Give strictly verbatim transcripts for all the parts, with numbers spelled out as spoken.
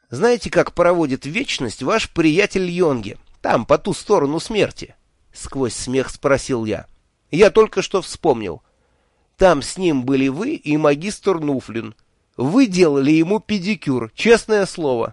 Знаете, как проводит вечность ваш приятель Йонги, там, по ту сторону смерти? — сквозь смех спросил я. — Я только что вспомнил. Там с ним были вы и магистр Нуфлин. Вы делали ему педикюр, честное слово.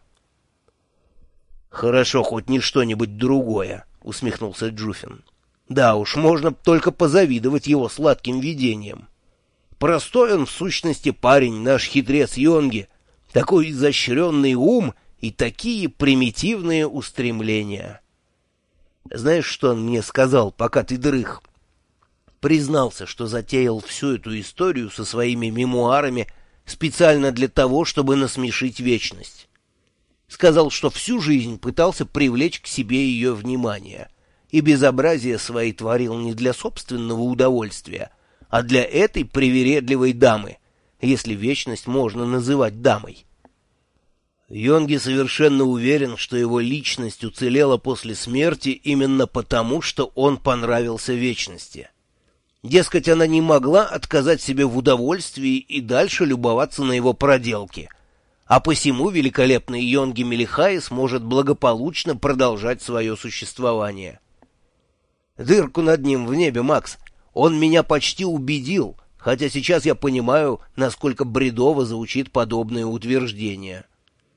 — Хорошо, хоть не что-нибудь другое, — усмехнулся Джуфин. — Да уж, можно только позавидовать его сладким видениям. Простой он в сущности парень, наш хитрец Йонги. Такой изощренный ум и такие примитивные устремления. Знаешь, что он мне сказал, пока ты дрых? Признался, что затеял всю эту историю со своими мемуарами специально для того, чтобы насмешить вечность. Сказал, что всю жизнь пытался привлечь к себе ее внимание, и безобразие свои творил не для собственного удовольствия, а для этой привередливой дамы, если вечность можно называть дамой. Йонги совершенно уверен, что его личность уцелела после смерти именно потому, что он понравился вечности. Дескать, она не могла отказать себе в удовольствии и дальше любоваться на его проделки, а посему великолепный Йонги Мелихай сможет благополучно продолжать свое существование. Дырку над ним в небе, Макс, он меня почти убедил, хотя сейчас я понимаю, насколько бредово звучит подобное утверждение.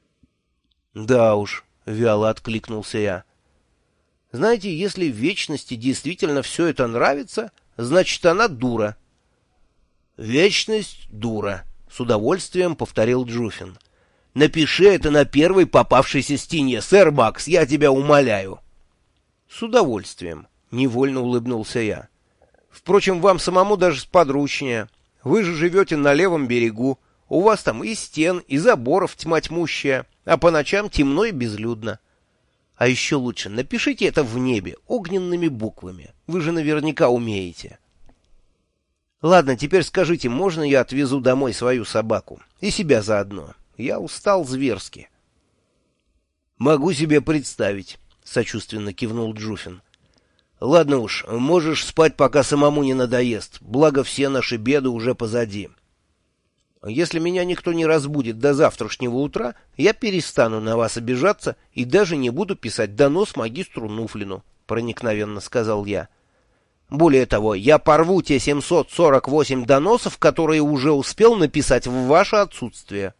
Да уж, вяло откликнулся я. Знаете, если вечности действительно все это нравится, значит, она дура. Вечность дура, с удовольствием повторил Джуфин. Напиши это на первой попавшейся стене, сэр Макс, я тебя умоляю. С удовольствием, невольно улыбнулся я. Впрочем, вам самому даже сподручнее. Вы же живете на левом берегу. У вас там и стен, и заборов тьма тьмущая, а по ночам темно и безлюдно. А еще лучше напишите это в небе огненными буквами. Вы же наверняка умеете. Ладно, теперь скажите, можно я отвезу домой свою собаку? И себя заодно. Я устал зверски. Могу себе представить, сочувственно кивнул Джуфин. Ладно уж, можешь спать, пока самому не надоест, благо все наши беды уже позади. Если меня никто не разбудит до завтрашнего утра, я перестану на вас обижаться и даже не буду писать донос магистру Нуфлину, — проникновенно сказал я. Более того, я порву те семьсот сорок восемь доносов, которые уже успел написать в ваше отсутствие.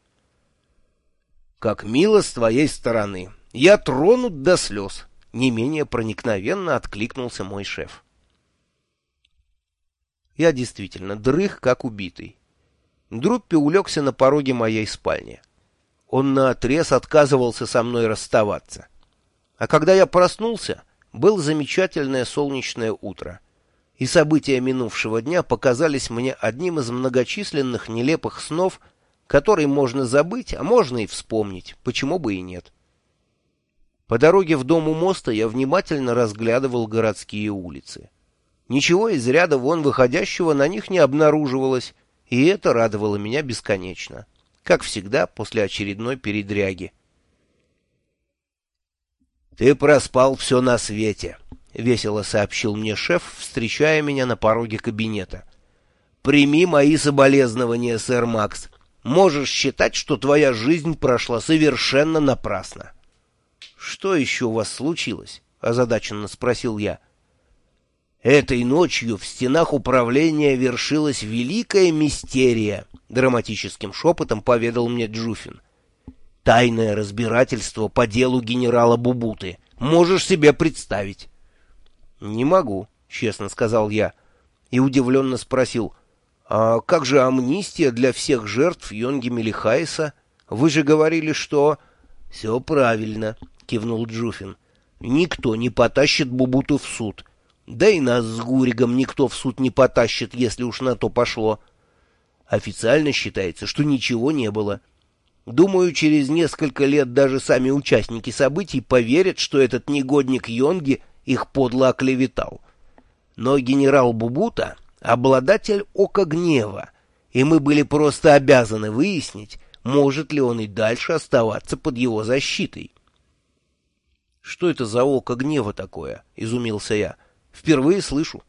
Как мило с твоей стороны. Я тронут до слез, — не менее проникновенно откликнулся мой шеф. Я действительно дрых, как убитый. Друппи улегся на пороге моей спальни. Он наотрез отказывался со мной расставаться. А когда я проснулся, было замечательное солнечное утро, и события минувшего дня показались мне одним из многочисленных нелепых снов, которые можно забыть, а можно и вспомнить, почему бы и нет. По дороге в дом у моста я внимательно разглядывал городские улицы. Ничего из ряда вон выходящего на них не обнаруживалось, и это радовало меня бесконечно, как всегда после очередной передряги. «Ты проспал все на свете», — весело сообщил мне шеф, встречая меня на пороге кабинета. «Прими мои соболезнования, сэр Макс. Можешь считать, что твоя жизнь прошла совершенно напрасно». «Что еще у вас случилось?» — озадаченно спросил я. «Этой ночью в стенах управления вершилась великая мистерия», — драматическим шепотом поведал мне Джуфин. «Тайное разбирательство по делу генерала Бубуты. Можешь себе представить?» «Не могу», — честно сказал я, и удивленно спросил, «А как же амнистия для всех жертв Йонги Мелихайса? Вы же говорили, что...» «Все правильно», — кивнул Джуфин. «Никто не потащит Бубуту в суд. Да и нас с Гуригом никто в суд не потащит, если уж на то пошло. Официально считается, что ничего не было. Думаю, через несколько лет даже сами участники событий поверят, что этот негодник Йонги их подло оклеветал. Но генерал Бубута — обладатель Ока Гнева, и мы были просто обязаны выяснить, может ли он и дальше оставаться под его защитой». «Что это за Око Гнева такое?» — изумился я. «Впервые слышу».